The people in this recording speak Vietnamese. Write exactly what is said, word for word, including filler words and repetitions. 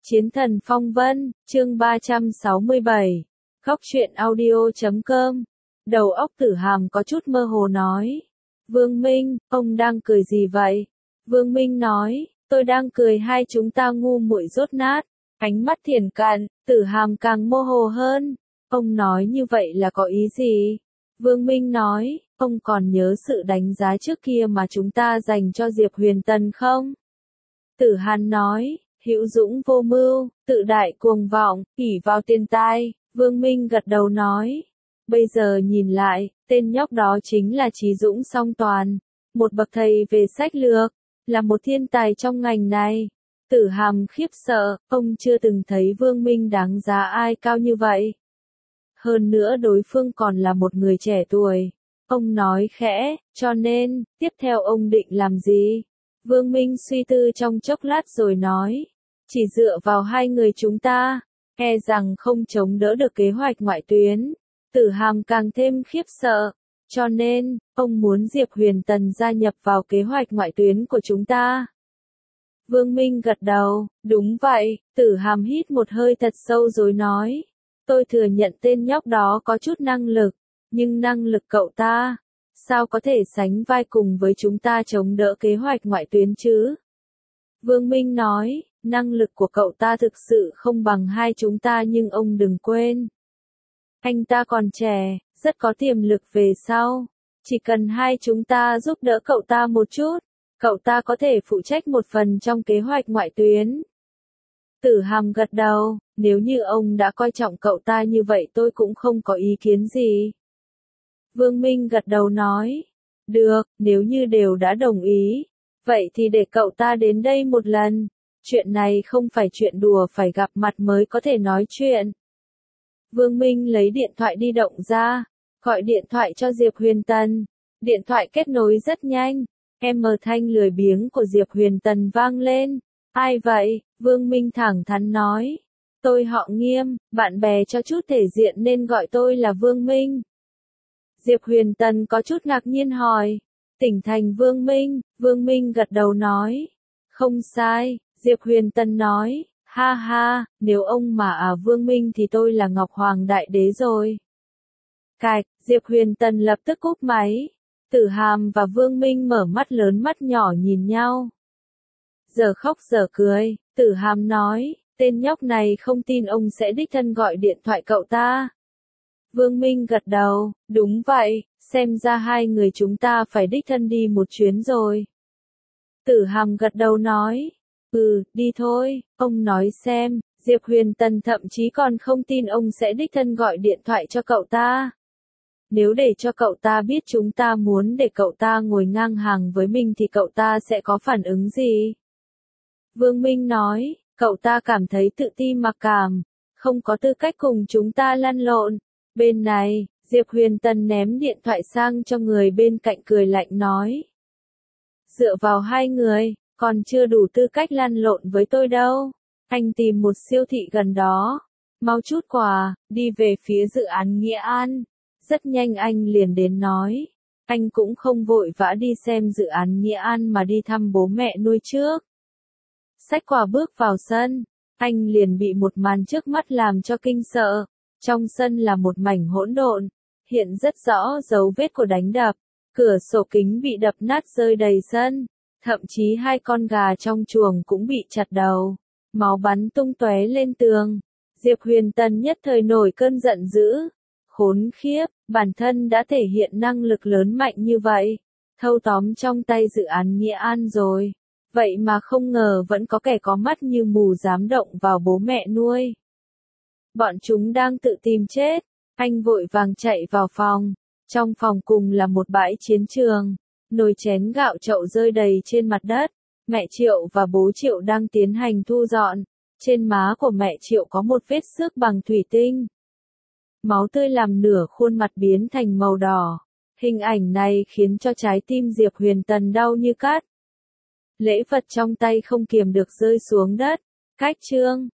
Chiến thần phong vân, chương ba trăm sáu mươi bảy. Góc truyện audio chấm com. Đầu óc Tử Hàm có chút mơ hồ nói. Vương Minh, ông đang cười gì vậy? Vương Minh nói, tôi đang cười hai chúng ta ngu muội dốt nát. Ánh mắt thiển cận, Tử Hàm càng mơ hồ hơn. Ông nói như vậy là có ý gì? Vương Minh nói, ông còn nhớ sự đánh giá trước kia mà chúng ta dành cho Diệp Huyền Tần không? Tử Hàn nói, hữu dũng vô mưu, tự đại cuồng vọng, ỷ vào tiền tài. Vương Minh gật đầu nói, bây giờ nhìn lại, tên nhóc đó chính là Trí Dũng song toàn, một bậc thầy về sách lược, là một thiên tài trong ngành này. Tử Hàm khiếp sợ, ông chưa từng thấy Vương Minh đáng giá ai cao như vậy. Hơn nữa đối phương còn là một người trẻ tuổi. Ông nói khẽ, cho nên, tiếp theo ông định làm gì? Vương Minh suy tư trong chốc lát rồi nói, chỉ dựa vào hai người chúng ta, e rằng không chống đỡ được kế hoạch ngoại tuyến. Tử Hàm càng thêm khiếp sợ, cho nên, ông muốn Diệp Huyền Tần gia nhập vào kế hoạch ngoại tuyến của chúng ta. Vương Minh gật đầu, đúng vậy. Tử Hàm hít một hơi thật sâu rồi nói, tôi thừa nhận tên nhóc đó có chút năng lực, nhưng năng lực cậu ta, sao có thể sánh vai cùng với chúng ta chống đỡ kế hoạch ngoại tuyến chứ? Vương Minh nói, năng lực của cậu ta thực sự không bằng hai chúng ta nhưng ông đừng quên. Anh ta còn trẻ, rất có tiềm lực về sau. Chỉ cần hai chúng ta giúp đỡ cậu ta một chút, cậu ta có thể phụ trách một phần trong kế hoạch ngoại tuyến. Tử Hàm gật đầu, nếu như ông đã coi trọng cậu ta như vậy tôi cũng không có ý kiến gì. Vương Minh gật đầu nói, được, nếu như đều đã đồng ý, vậy thì để cậu ta đến đây một lần. Chuyện này không phải chuyện đùa, phải gặp mặt mới có thể nói chuyện. Vương Minh lấy điện thoại di động ra, gọi điện thoại cho Diệp Huyền Tần. Điện thoại kết nối rất nhanh, em âm thanh lười biếng của Diệp Huyền Tần vang lên. Ai vậy? Vương Minh thẳng thắn nói. Tôi họ Nghiêm, bạn bè cho chút thể diện nên gọi tôi là Vương Minh. Diệp Huyền Tần có chút ngạc nhiên hỏi. Tỉnh thành Vương Minh, Vương Minh gật đầu nói. Không sai, Diệp Huyền Tần nói. Ha ha, nếu ông mà à Vương Minh thì tôi là Ngọc Hoàng Đại Đế rồi. Cạch, Diệp Huyền Tần lập tức cúp máy. Tử Hàm và Vương Minh mở mắt lớn mắt nhỏ nhìn nhau. Giờ khóc giờ cười, Tử Hàm nói, tên nhóc này không tin ông sẽ đích thân gọi điện thoại cậu ta. Vương Minh gật đầu, đúng vậy, xem ra hai người chúng ta phải đích thân đi một chuyến rồi. Tử Hàm gật đầu nói, ừ, đi thôi, ông nói xem, Diệp Huyền Tần thậm chí còn không tin ông sẽ đích thân gọi điện thoại cho cậu ta. Nếu để cho cậu ta biết chúng ta muốn để cậu ta ngồi ngang hàng với mình thì cậu ta sẽ có phản ứng gì? Vương Minh nói, cậu ta cảm thấy tự ti mặc cảm, không có tư cách cùng chúng ta lăn lộn. Bên này, Diệp Huyền Tần ném điện thoại sang cho người bên cạnh cười lạnh nói. Dựa vào hai người, còn chưa đủ tư cách lăn lộn với tôi đâu. Anh tìm một siêu thị gần đó, mau chút quà, đi về phía dự án Nghĩa An. Rất nhanh anh liền đến nói. Anh cũng không vội vã đi xem dự án Nghĩa An mà đi thăm bố mẹ nuôi trước. Xách quà bước vào sân, anh liền bị một màn trước mắt làm cho kinh sợ. Trong sân là một mảnh hỗn độn, hiện rất rõ dấu vết của đánh đập, cửa sổ kính bị đập nát rơi đầy sân, thậm chí hai con gà trong chuồng cũng bị chặt đầu, máu bắn tung tóe lên tường. Diệp Huyền Tần nhất thời nổi cơn giận dữ, khốn khiếp, bản thân đã thể hiện năng lực lớn mạnh như vậy, thâu tóm trong tay dự án Nghĩa An rồi, vậy mà không ngờ vẫn có kẻ có mắt như mù dám động vào bố mẹ nuôi. Bọn chúng đang tự tìm chết. Anh vội vàng chạy vào phòng. Trong phòng cùng là một bãi chiến trường. Nồi chén gạo chậu rơi đầy trên mặt đất. Mẹ Triệu và bố Triệu đang tiến hành thu dọn. Trên má của mẹ Triệu có một vết xước bằng thủy tinh. Máu tươi làm nửa khuôn mặt biến thành màu đỏ. Hình ảnh này khiến cho trái tim Diệp Huyền Tần đau như cắt. Lễ vật trong tay không kiềm được rơi xuống đất. Cách chương.